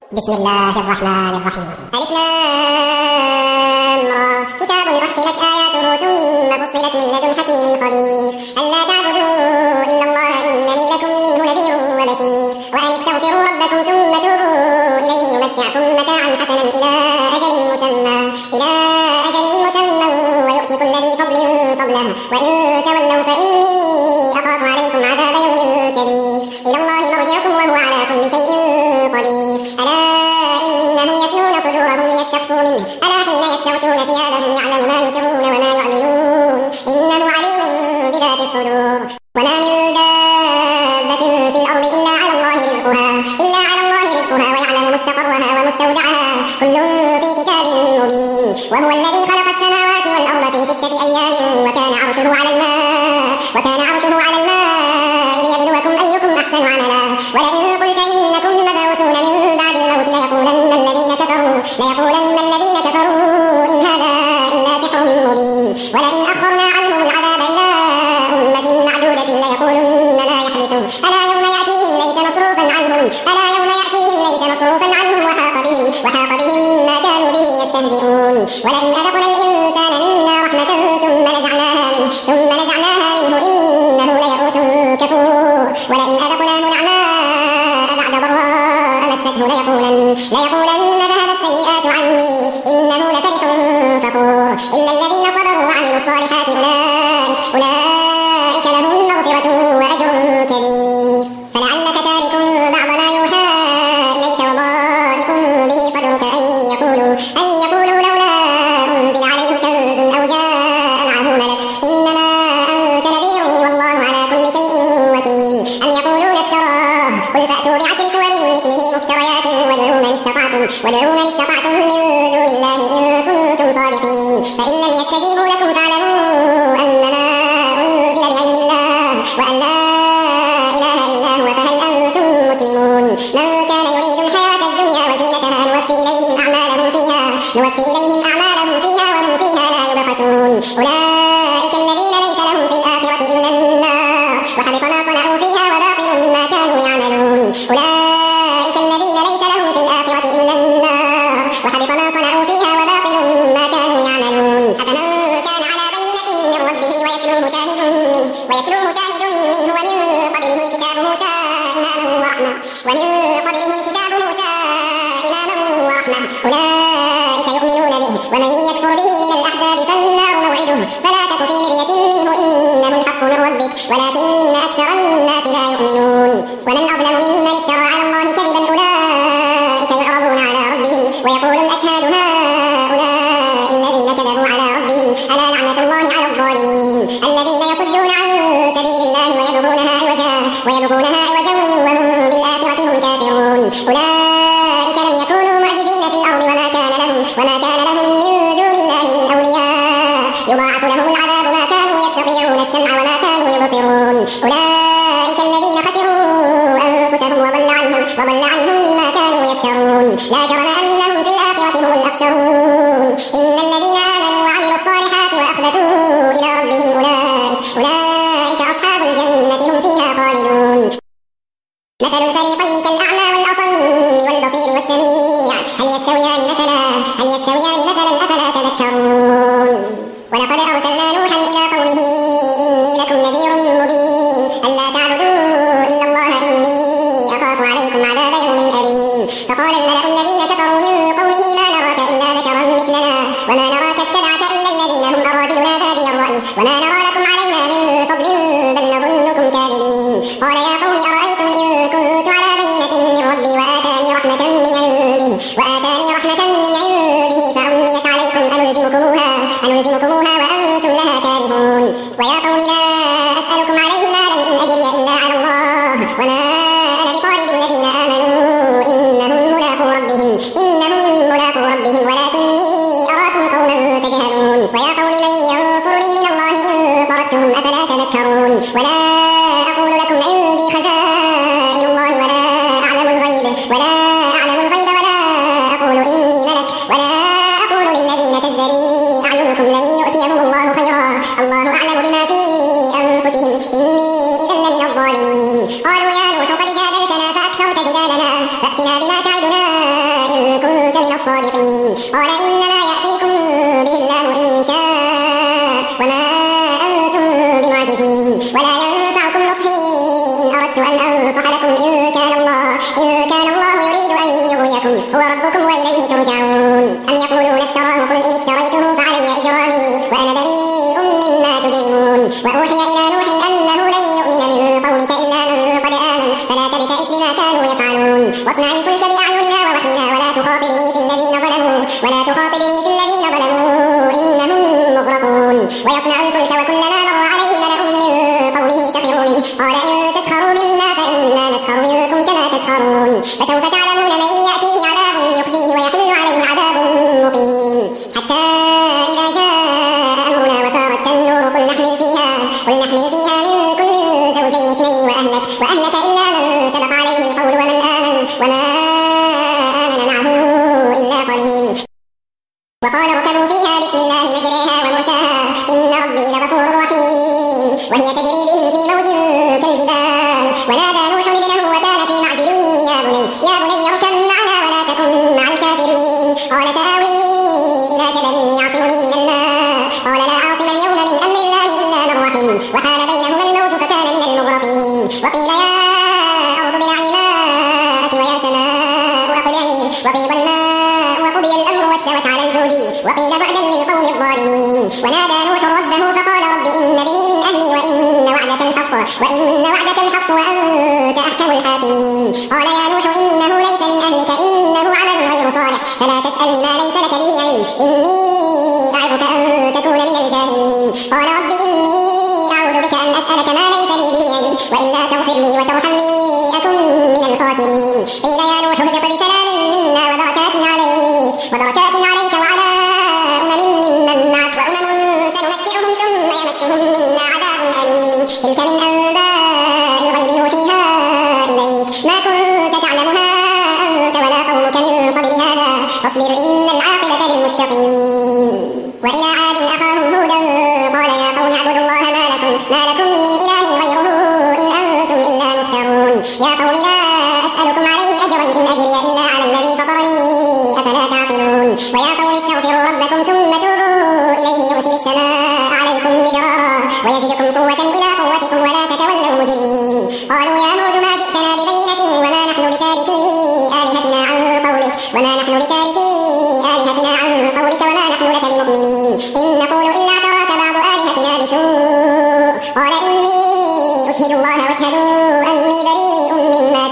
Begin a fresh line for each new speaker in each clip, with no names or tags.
بسم الله الرحمن الرحيم. ألف لام را. كتاب أحكمت آياته ثم فصلت من لدن حكيم خبير. ألا تعبدوا إلا الله إنني لكم منه نذير وبشير. وأن استغفروا ربكم ثم توبوا إليه يمتعكم متاعا حسنا إلى أجل مسمى ويؤتي كل ذي فضل فضله. وإن تولوا فإني أخاف عليكم عذاب يوم كبير. إلى الله مرجعكم وهو على كل شيء قدير. ألا إنهم يثنون صدورهم ليستخفوا منه. ألا حين يستغشون ثيابهم يعلم ما يسرون وما يعلنون إنه عليم بذات الصدور. وما من دابة في الأرض إلا على الله رزقها ويعلم مستقرها ومستودعها كل في كتاب مبين. وهو الذي خلق السماوات والأرض في 6 أيام وكان عرشه على الماء ليبلوكم أيكم أحسن عملا. ولئن قلت إنكم مبعوثون من بعد الموت ليقولن الذين كفروا إن هذا إلا سحر مبين. ولئن أخرنا عنهم العذاب إلى أمة معدودة ليقولن ما يحبسه. ألا يوم يأتيهم ليس مصروفا عنهم وحاق بهم ما كانوا به يستهزئون. ولئن أذقنا الإنسان منا رحمة ثم نزعناها منه إنه ليئوس كفور. ولئن أذقناه نعماء بعد ضراء مسته ليقولن ذهب السيئات عني إنه لفرح فخور. إلا الذين صبروا وعملوا الصالحات أولئك لهم مغفرة وأجر كبير. فلعلك تارك بعض ما يوحى إليك وضائق به صدرك أن يقولوا لولا أنزل عليه كنز أو جاء معه ملك إنما أنت نذير والله على كل شيء وكيل. أم يقولون افتراه قل فأتوا بعشر سور مثله مفتريات وادعوا من استطعتم من دون الله إن كنتم صادقين. فإن لم يستجيبوا لكم فاعلموا أنما أنزل بعلم الله وأن لا إله إلا هو فهل أنتم مسلمون. من كان يريد الحياة الدنيا وزينتها نوفي إليهم أعمالهم فيها وهم فيها لا يبخسون. أولئك الذين ليس لهم في الآخرة إلا النار وحبط ما صنعوا فيها وباطل ما كانوا يعملون. أولئك الذين ليس لهم في الآخرة إلا النار وحبط ما صنعوا فيها وباطل ما كانوا يعملون. أفمن كان على بينة من ربه ويتلوه شاهد منه ومن قبله كتاب موسى إماما ورحمة أولئك يؤمنون به. ومن يكفر به من الأحزاب فالنار موعده فلا تك في مرية منه إنه الحق من ربك ولكن أكثر الناس لا يؤمنون. ومن أظلم ممن افترى على الله كذبا أولئك يعرضون على ربهم ويقول الأشهاد هؤلاء الذين كذبوا على ربهم ألا لعنة الله على الظالمين الذين يصدون عن سبيل الله ويبغونها عوجا وهم بالآخرة هم كافرون. أولئك لم يكونوا معجزين في الأرض وما كان لهم من دون الله من أولياء يضاعف لهم العذاب ما كانوا يستطيعون السمع وما كانوا يبصرون. أولئك الذين خسروا أنفسهم وضل عنهم ما كانوا يفترون. لا جرم أنهم في الآخرة هم الأخسرون. إن الذين آمنوا وعملوا الصالحات وأخبتوا إلى ربهم أولئك أصحاب الجنة هم فيها خالدون. مثل الفريقين كالأعمى والأصم والبصير والسميع هل يستويان مثلا أفلا تذكرون. ولقد أرسلنا نوحا إلى قومه إني لكم نذير مبين ألا تعبدوا إلا الله إني أخاف عليكم عذاب يوم أليم. فقال الملأ الذين كفروا من قومه ما نراك إلا بشرا مثلنا وما نراك اتبعك إلا الذين هم أراذلنا بادي الرأي وما نرى لكم علينا من فضل بل نظنكم كاذبين. قال يا قوم أرأيتم إن كنت على بينة من ربي وآتاني رحمة من عنده فعميت عليكم أنلزمكموها وأنتم لها كارهون. ويا قوم لا أسألكم عليه مالا إن أجري إلا على الله وما أنا بطارد الذين آمنوا إنهم ملاقو ربهم ولكني أراكم قوما تجهلون. ويا قوم من ينصرني من الله إن طردتهم أفلا تذكرون. ولا أقول لكم عندي خزائن الله ولا أعلم الغيب ولا أقول إني ملك ولا أقول للذين تزدري أعينكم لن يؤتيهم الله خيرا الله أعلم بما في أنفسهم إني إذا لمن الظالمين. قالوا يا نوح قد جادلتنا فأكثرت جدالنا فأتنا بما تعدنا كنت من الصادقين قال إنما يأتيكم به الله إن شاء وما أنتم بمعجزين ولا ينفعكم نصحي إن أردت أن أنصح لكم إن كان الله يريد أن يغويكم هو ربكم وإليه ترجعون أم يقولون افتراه قل إن افتريته فعلي إجرامي وأنا بريء مما تجرمون وأوحي إلى نوح أنه لن يؤمن من قومك إلا من قد آمن فلا تبتئس بما كانوا يفعلون واصنع الفلك بأعيننا ووحينا ولا تخاطبني في الذين ظلموا إنهم مغرقون ويصنع الفلك وكلما مر عليه ملأ من قومه سخروا منه قال إن تسخروا منا فإنا نسخر منكم كما تسخرون فسوف تعلمون من يأتيه عذاب يخزيه ويحل عليه عذاب مقيم حتى إذا جاء أمرنا وفارت النور قل نحمل فيها من كل زوجين اثنين وأهلك إلا من سبق عليه القول وما آمن معه إلا قليل وقال اركبوا فيها بسم الله مجريها ومرساها إن ربي لغفور رحيم وهي تجري بهم في موج كالجبال ونادى نوح ابنه وكان في معزل يا بني اركب معنا ولا تكن مع الكافرين قال سآوي إلى جبل يعصمني من الماء قال لا عاصم اليوم من أمر الله إلا من رحم وحال بينهما الموج فكان من المغرقين وقيل يا أرض ابلعي ماءك ويا سماء أقلعي وغيض الماء وقضي الأمر واستوت على الجود وقيل بعدا للقوم الظالمين ونادى نوح ربه فقال رب إن بني من أهلي وإن وعدك الحق وأنت أحكم الحاكمين قال يا نوح إنه ليس من أهلك إنه عمل غير صالح فلا تسألني ما ليس لك به علم إني أعظك أن تكون من الجاهلين قال رب إني أعوذ بك أن أسألك ما ليس لي به علم وإلا تغفر لي وترحمني أكن من الخاسرين قيل يا نوح اهبط بسلام منا وبركات عليك وعلى ممن معك وأمم سنمتعهم ثم يمسهم منا عذاب أليم تلك من أنباء الغيب نوحيها إليك ما كنت تعلمها أنت ولا قومك من قبل هذا فاصبر إن العاقبة للمتقين وإلى عاد أخاهم هودا قال يا قوم اعبدوا الله ما لكم من إله غيره إن أنتم إلا مفترون يا قوم لا أسألكم عليه أجرا إن أجري إلا على الذي فطرني أفلا تعقلون ويا قوم استغفروا ربكم ثم توبوا إليه يرسل السماء عليكم مدرارا ويزدكم قوة إلى قوتكم ولا تتولوا مجرمين قالوا يا هود ما جئتنا ببينة وما نحن بتاركي آلهتنا عن قولك وما نحن لك بمؤمنين إن نقول إلا اعتراك بعض آلهتنا بسوء قال إني أشهد الله واشهدوا أني بريء مما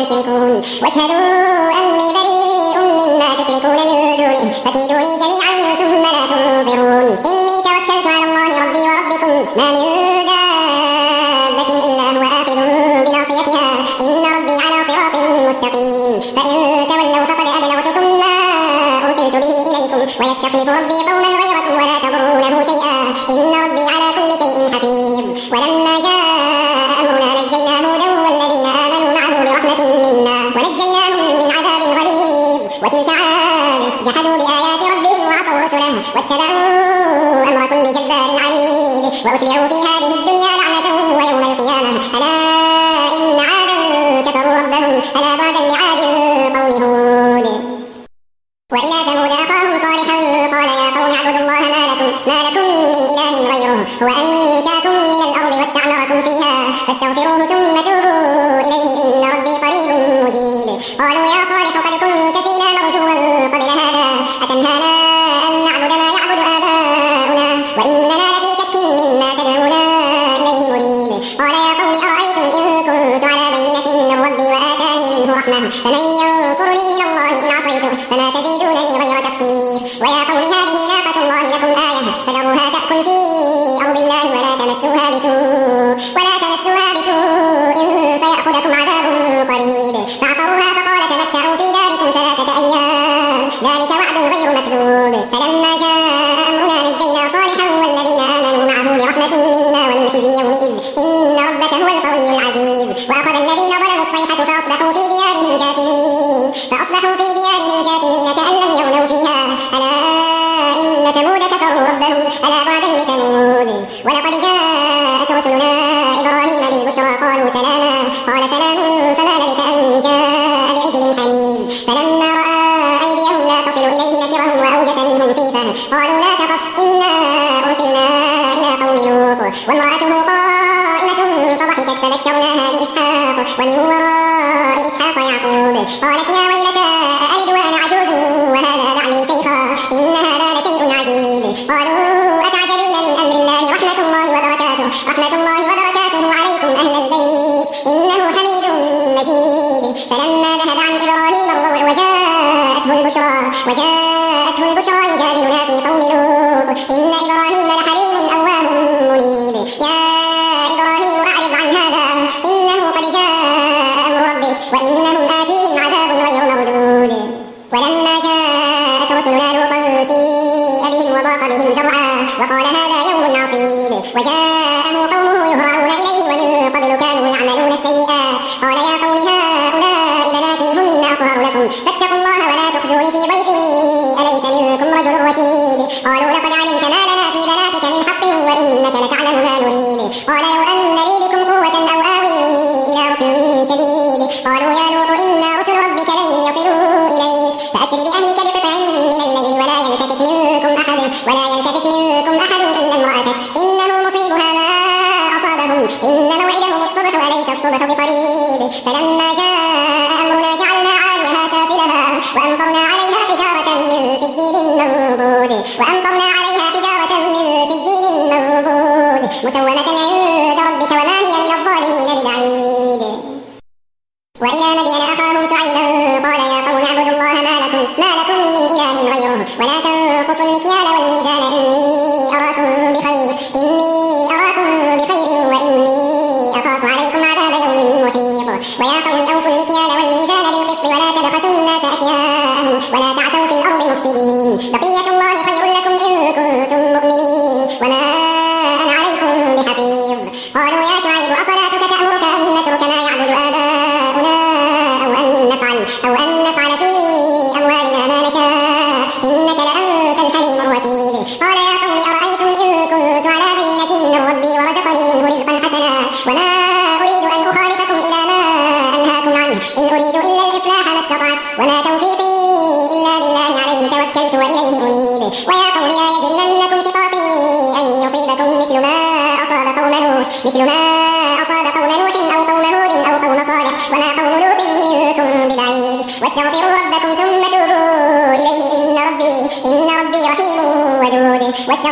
تشركون من دونه فكيدوني جميعا ثم لا تنظرون إني توكلت على الله ربي وربكم ما من دابة إلا هو آخذ بناصيتها إن ربي على صراط مستقيم فإن تولوا فقد أبلغتكم ما أرسلت به إليكم ويستخلف ربي قوما غيركم ولا تضرونه شيئا إن ربي على كل شيء حفيظ ولما جاء أمرنا نجينا هودا والذين آمنوا معه برحمة منا ونجيناهم من عذاب غليظ وتلك عاد جحدوا بآيات ربهم وعصوا رسله واتبعوا أمر كل جبار عنيد وأتبعوا في هذه الدنيا لعنة ويوم القيامة ألا إن عادا كفروا ربهم ألا بعدا لعاد قوم هود وإلى ثمود أخاهم صالحا قال يا قوم اعبدوا الله ما لكم من إله غيره هو أنشأكم من الأرض واستعمركم فيها فاستغفروه ثم توبوا إليه إن ربي قريب مجيب قالوا يا صالح قد كنت فينا مرجوا قبل هذا أتنهانا أن نعبد ما يعبد آباؤنا وإننا لفي شك مما تدعونا إليه مريب قال يا قوم أرأيتم إن كنت على بينة من ربي وآتاني منه رحمة فمن ينصرني من الله إن عصيته فما تزيدونني غير تقصير ويا قوم هذه ناقة الله لكم آية فذروها تأكل في أرض الله ولا تمسوها بسوء فيأخذكم عذاب قريب فعقروها فقال تمتعوا في داركم 3 أيام ذلك وعد غير مكذوب فلما جاء أمرنا نجينا صالحا والذين آمنوا معه برحمة منا ومن خزي يومئذ إن ربك هو القوي العزيز وأخذ الذين ظلموا الصيحة فأصبحوا في ديارهم جاثمين كأن لم يغنوا فيها ألا إن ثمود كفروا ربهم ألا بعدا لثمود ولقد جاءت رسلنا إبراهيم بالبشرى قالوا سلاما قال سلام فما لبث أن جاء بعجل حنيذ فلما رأى أيديهم لا وامرأته قائمة فضحكت فبشرناها بإسحاق ومن وراء إسحاق يعقوب قالت يا ويلتى أألد وأنا عجوز وهذا بعلي شيخا إن هذا لشيء عجيب قالوا أتعجبين من أمر الله رحمة الله وبركاته عليكم أهل البيت إنه حميد مجيد فلما ذهب عن إبراهيم الروع وجاءته البشرى يجادلنا في قوم لوط إن إبراهيم لحليم أواه منيب يا إبراهيم أعرض عن هذا إنه قد جاء أمر ربك وإنهم آتيهم عذاب غير مردود ولما جاءت رسلنا لوطا سيء بهم وضاق بهم ذرعا وقال هذا يوم عصيب وجاءه قومه يهرعون إليه ومن قبل كانوا يعملون السيئات قال يا قوم هؤلاء بناتي هن أطهر لكم فاتقوا الله ولا تخزوني في ضيفي أليس منكم رجل رشيد قالوا لقد علمت ما لنا في بناتك من حق وإنك لتعلم ما نريد قال لو أن لي بكم قوة أو آوي إلى ركن شديد قالوا يا لوط إنا رسل ربك لن يصلوا إليك فأسر بأهلك بقطع من الليل ولا يلتفت منكم أحد إلا امرأتك إنه مصيبها ما أصابهم إن موعدهم الصبح أليس الصبح بقريب فلما جاء أمرنا جعلنا عاليها سافلها وأمطرنا عليها حجارة من سجيل منضود مسومة عند ربك وما هي من الظالمين ببعيد وإلى مدين أخاهم شعيبا قال يا قوم اعبدوا الله ما لكم من إله غيره ولا تنقصوا المكيال والميزان إني أراكم بخير وإني أخاف عليكم عذاب يوم محيط ويا قوم أوفوا المكيال والميزان بالقسط ولا تبخسوا الناس أشياءهم ولا تعثوا في الأرض مفسدين بقية الله خير لكم إن كنتم مؤمنين وما أنا عليكم بحفيظ قالوا يا شعيب أصلاتك تأمرك أن نترك ما يعبد آباؤنا أو أن نفعل في أموالنا ما نشاء إنك لأنت الحليم الرشيد قال يا قوم أرأيتم إن كنت على بينة من ربي ورزقني منه رزقا حسنا وما أريد أن أخالفكم إلى ما أنهاكم عنه إن أريد إلا الإصلاح ما استطعت وما توفيقي إلا بالله عليه توكلت وإليه أنيب ويا قوم لا يجرمنكم شقاقي أن يصيبكم مثل ما أصاب قوم نوح أو قوم هود أو قوم صالح وما قوم لوط منكم ببعيد واستغفروا ربكم ثم توبوا إليه إن ربي رحيم ودود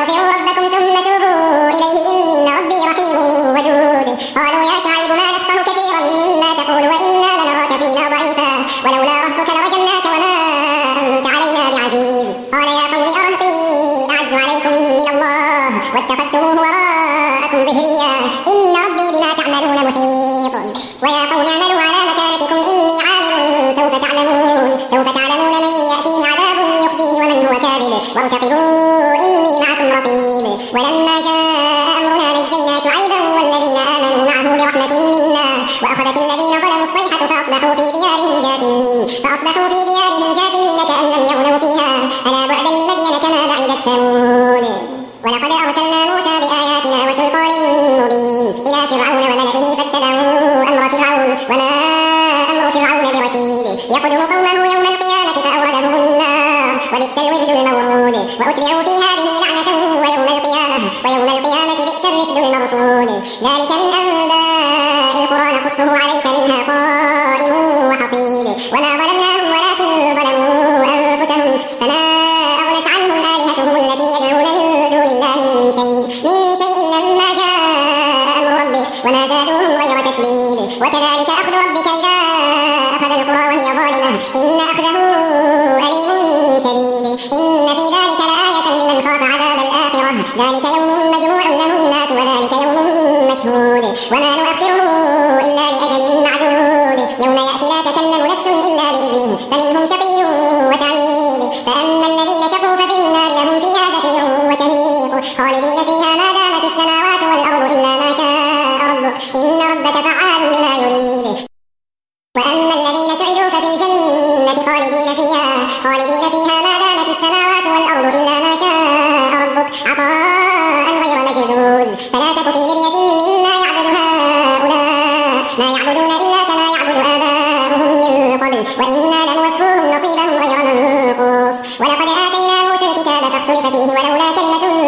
قالوا يا شعيب ما نفقه كثيرا مما تقول وإنا لنراك فينا ضعيفا ولولا رهطك لرجمناك وما أنت علينا بعزيز قال يا قوم أرهطي أعز عليكم من الله واتخذتموه وراءكم ظهريا إن ربي بما تعملون محيط ويا قوم اعملوا على مكانتكم إني عامل سوف تعلمون من يأتيه عذاب يخزيه ومن هو كاذب وارتقبوا إني معكم رقيب ولما جاء أمرنا نجينا شعيبا والذين آمنوا معه برحمة منا وأخذت الذين ظلموا الصيحة فأصبحوا في ديارهم جاثمين كأن لم يغنوا فيها ألا بعدا لمدين كما بعدت ثمود ولقد أرسلنا موسى بآياتنا وسلطان مبين إلى فرعون وملئه فاتبعوا أمر فرعون وما أمر فرعون برشيد يقدم قومه يوم القيامة فأوردهم النار وبئس الورد المورود وأتبعوا في هذه لعنة ويوم القيامة بئس الرفد المرفود ذلك من أنباء القرى نقصه عليك منها قائم وحصيد وما ظلمناهم ولكن ظلموا أنفسهم فما أغنت عنهم آلهتهم التي يدعون من دون الله من شيء لما جاء أمر ربك وما زادوهم غير تتبيب وكذلك أخذ ربك إذا أخذ القرى وهي ظالمة إن أخذه أليم شديد إن في ذلك لآية لمن خاف عذاب الآخرة ذلك يوم مجموع له الناس وذلك يوم مشهود وما نؤخره إلا لأجل معدود يوم يأتي لا تكلم نفس إلا بإذنه فمنهم شقي وسعيد فأما الذين شقوا ففي النار لهم فيها زفير وشهيق خالدين فيها ما دامت السماوات والأرض إلا ما شاء ربك إن ربك فعال لما يريد وأما الذين سعدوا ففي الجنة خالدين فيها ما دامت السماوات والأرض إلا ما شاء ربك عطاء غير مجذوذ فلا تك في مرية مما يعبد هؤلاء ما يعبدون إلا كما يعبد آباؤهم من قبل وإنا لنوفوهم نصيبهم غير منقوص ولقد آتينا موسى الكتاب فاختلف فيه ولولا كلمة سبقت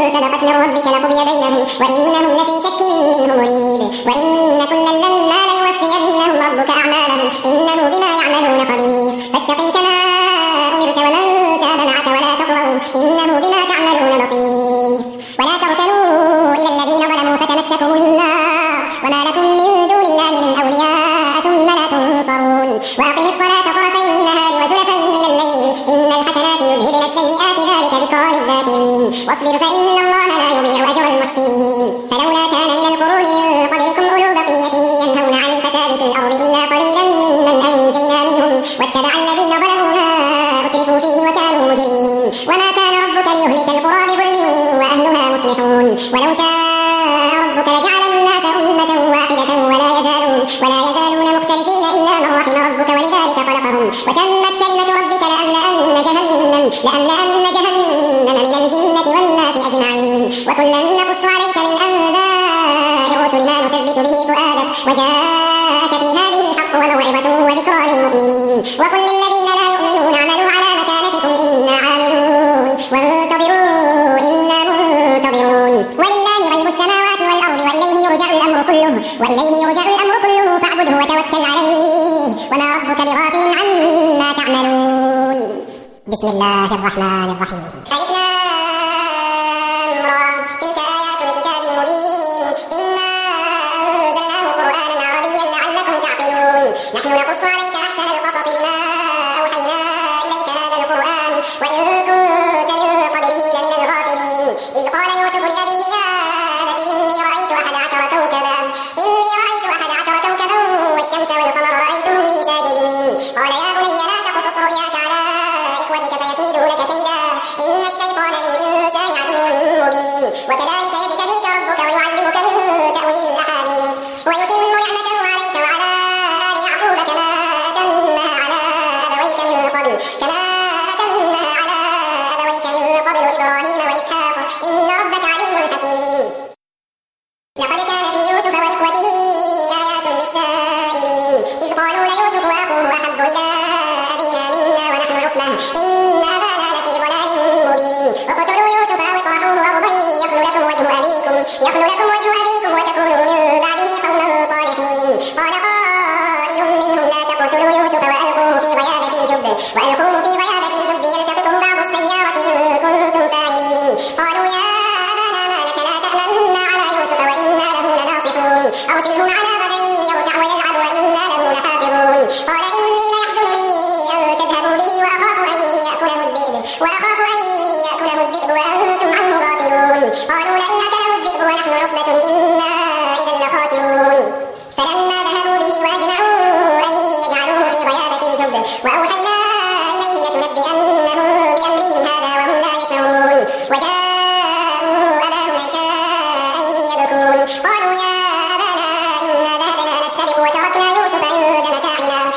من ربك لقضي بينهم وإنهم لفي شك منه مريب وإن كلا لما ليوفينهم ربك أعمالهم إنه بما يعملون خبير فاستقم كما أمرت ومن تاب معك ولا تطغوا إنه بما تعملون بصير ولا تركنوا إلى الذين ظلموا فتمسكم النار وما لكم من دون الله من أولياء ثم لا تنصرون وأقم الصلاة طرفي النهار وزلفا من الليل إن الحسنات يذهبن السيئات ذلك ذكرى للذاكرين واصبر فإن الله لا يضيع أجر المحسنين فلولا كان من القرون من قبلكم أولو بقية ينهون عن الفساد في الأرض إلا قليلا ممن أنجينا منهم واتبع الذين ظلموا ما أترفوا فيه وكانوا مجرمين وما كان ربك ليهلك القرى بظلم وأهلها مصلحون ولو شاء ربك لجعل الناس أمة واحدة ولا يزالون مختلفين إلا من رحم ربك ولذلك خلقهم وتمت كلمة ربك لأملأن جهنم من الجنة والناس أجمعين وكلا نقص عليك من أنباء الرسل ما نثبت به فؤادك وجاءك في هذه الحق وموعظة وذكرى للمؤمنين وقل للذين لا يؤمنون اعملوا على مكانتكم إنا عاملون وانتظروا إنا منتظرون ولله غيب السماوات والأرض وإليه يرجع الأمر كله فاعبده وتوكل عليه وما ربك بغافل عما تعملون بسم الله الرحمن الرحيم ألف لام را تلك آيات الكتاب المبين إنا أنزلناه قرآنا عربيا لعلكم تعقلون نحن نقص عليك أحسن القصص بما أوحينا إليك هذا القرآن وإن كنت من قبله لمن الغافلين إذ قال يوسف لأبيه يا أبت إني رأيت 11 كوكبا والشمس والقمر رأيتهم لي ساجدين قال يا بني لا تقصص رؤياك على إخوتك فيكيدوا لك كيدا إن الشيطان للإنسان عدو مبين وكذلك يجتبيك ربك ويعلمك من تأويل الأحاديث ويتم نعمته عليك وعلى آل يعقوب كما أتمها على أبويك من قبل إبراهيم وإسحاق إن ربك عليم حكيم لقد كان في يوسف وإخوته آيات للسائلين إذ قالوا ليوسف وأخوه أحب إلى أبينا منا ونحن عصبة إن أبانا لفي ضلال مبين اقتلوا يوسف أو اطرحوه أرضا يخل لكم وجه أبيكم وتكونوا من بعده قوما صالحين قال قائل منهم لا تقتلوا يوسف وألقوه في غيابة الجب يلتقطه بعض السيارة إن كنتم فاعلين قالوا يا أبانا ما لك لا تأمنا على يوسف وإنا له لناصحون أرسله معنا غدا يرتع ويلعب وإنا له لحافظون قال إني ليحزنني أن تذهبوا به وأخاف أن يأكله الذئب وأنتم عنه غافلون قالوا لئن أكله الذئب ونحن عصبة إنا إذا لخاسرون فلما ذهبوا به وأجمعوا أن يجعلوه في غيابة الجب وأوحينا إليه لتنبئنهم بأمرهم هذا وهم لا يشعرون وجاءوا أباهم عشاء يبكون قالوا يا أبانا إنا ذهبنا نستبق وتركنا يوسف عند متاعنا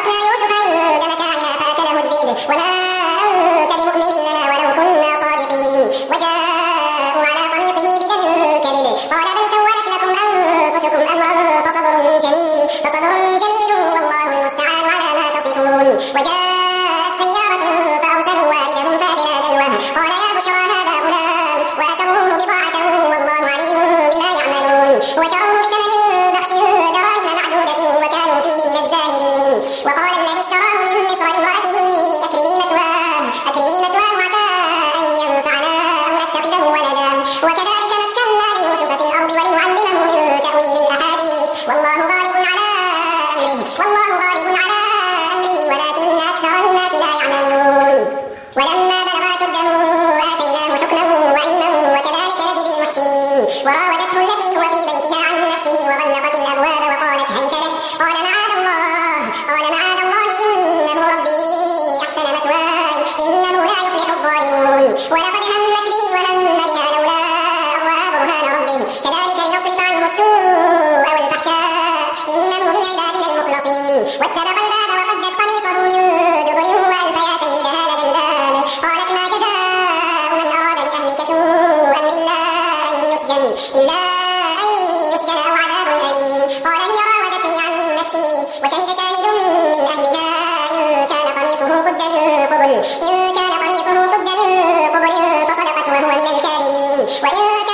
فأكله الذئب وما أنت بمؤمن لنا ولو كنا صادقين وجاءوا على قميصه بدم كذب قال بل سولت لكم أنفسكم أمرا فصبر جميل والله المستعان على ما تصفون وجاءت سيارة فأرسلوا واردهم فأدلى دلوه قال يا بشرى هذا غلام وأسروه بضاعة والله عليم بما يعملون وشروه بثمن بخس دراهم معدودة وكانوا فيه من الزاهدين وقال الذي اشتراه من مصر لامرأته أكرمي مثواه عسى أن ينفعنا أو نتخذه ولدا وكذلك مكنا ليوسف في الأرض ولنعلمه من تأويل الأحاديث والله غالب على أمره ولكن أكثر الناس لا يعلمون ولما بلغ أشده آتيناه حكما وعلما وكذلك نجزي المحسنين وراودته التي هو في بيتها عن نفسه وغلقت الأبواب وقالت هيت لك قال معاذ الله إنه ربي أحسن مثواي إنه لا يفلح الظالمون ولقد همت به وهم بها لولا أن رأى برهان ربه كذلك لنصرف عنه السوء والفحشاء إنه من عبادنا المخلصين واستبق الباب وقدت قميصه من دبر وألف يا سيدها لدى الباب قالت ما جزاء من أراد بأهلك سوءا إلا أن يسجن أو عذاب أليم قال هي راودتني عن نفسي وشهد شاهد من أهلها إن كان قميصه قد من قبل فصدقت وهو من الكاذبين وإن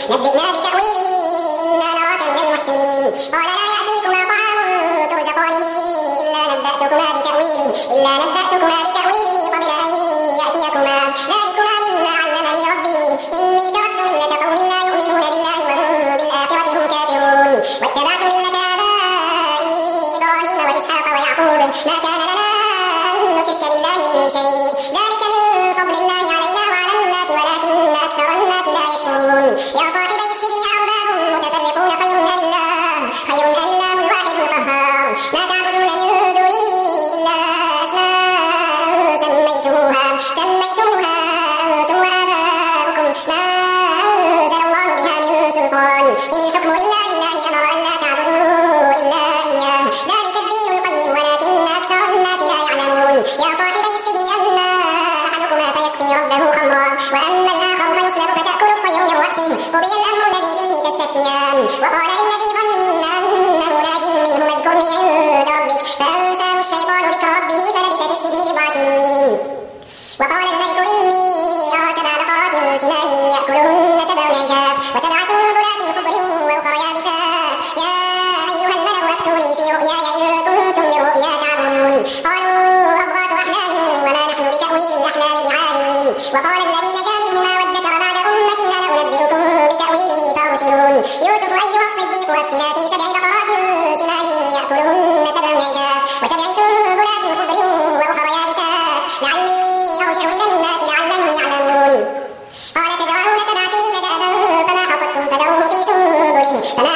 نبئنا بتأويله إنا نراك من المحسنين قال لا يأتيكما طعام ترزقانه إلا نبأتكما بتأويله قبل أن يأتيكما ذلكما مما علمني ربي إني تركت ملة قوم لا يؤمنون بالله وهم بالآخرة هم كافرون واتبعت ملة آبائي إبراهيم وإسحاق ويعقوب ما كان لنا أن نشرك بالله من شيء ذلك من فضل الله علينا وعلى الناس ولكن أكثر الناس لا يشكرون يا صاحبي السجن أرباب متفرقون خير أم الله الواحد القهار ما تعبدون من دونه إلا أسماء سميتموها أنتم وآباؤكم ما أنزل الله بها من سلطان إن الحكم إلا لله أمر أن لا تعبدوا إلا إياه ذلك الدين القيم ولكن أكثر الناس لا يعلمون يا صاحبي السجن أما أحدكما فيسقي ربه خمرا وأما الآخر فيصلب فتأكل الطير من رأسه قضي الأمر الذي فيه تستفتيان وقال للذي ظن أنه ناج منه اذكرني عند ربك فأنساه الشيطان ذكر ربه فلبث في السجن بضع سنين وقال الملك إني أرى 7 بقرات سمان يأكلهن 7 عجاف و7 سنبلات خضر وأخر يابسات يا أيها الملأ أفتوني في رؤياي إن كنتم للرؤيا تعبرون قالوا أضغاث أحلام وما نحن بتأويل الأحلام بعالمين وقال الذي نجا منهما وادكر بعد أمة أنا أنبئكم بتأويله فأرسلون يوسف أيها الصديق أفتنا في 7 بقرات سمان يأكلهن 7 عجاف و7 سنبلات خضر وأخر يابسات لعلي أرجع إلى الناس لعلهم يعلمون قال تزرعون 7 سنين دأبا فما حصدتم فذروه في سنبله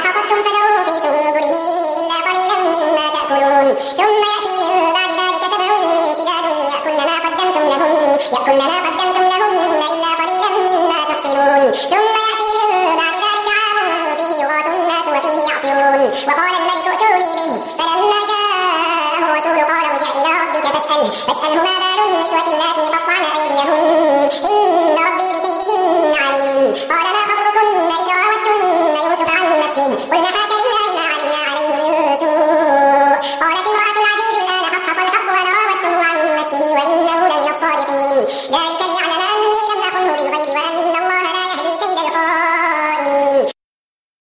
إلا قليلا مما تأكلون ثم يأتي من بعد ذلك 7 شداد يأكلن ما قدمتم لهن إلا قليلا مما تحصنون ثم يأتي من بعد ذلك عام فيه يغاث الناس وفيه يعصرون وقال الملك ائتوني به فلما جاءه الرسول قال ارجع إلى ربك فاسأله ما بال النسوة اللاتي قطعن أيديهن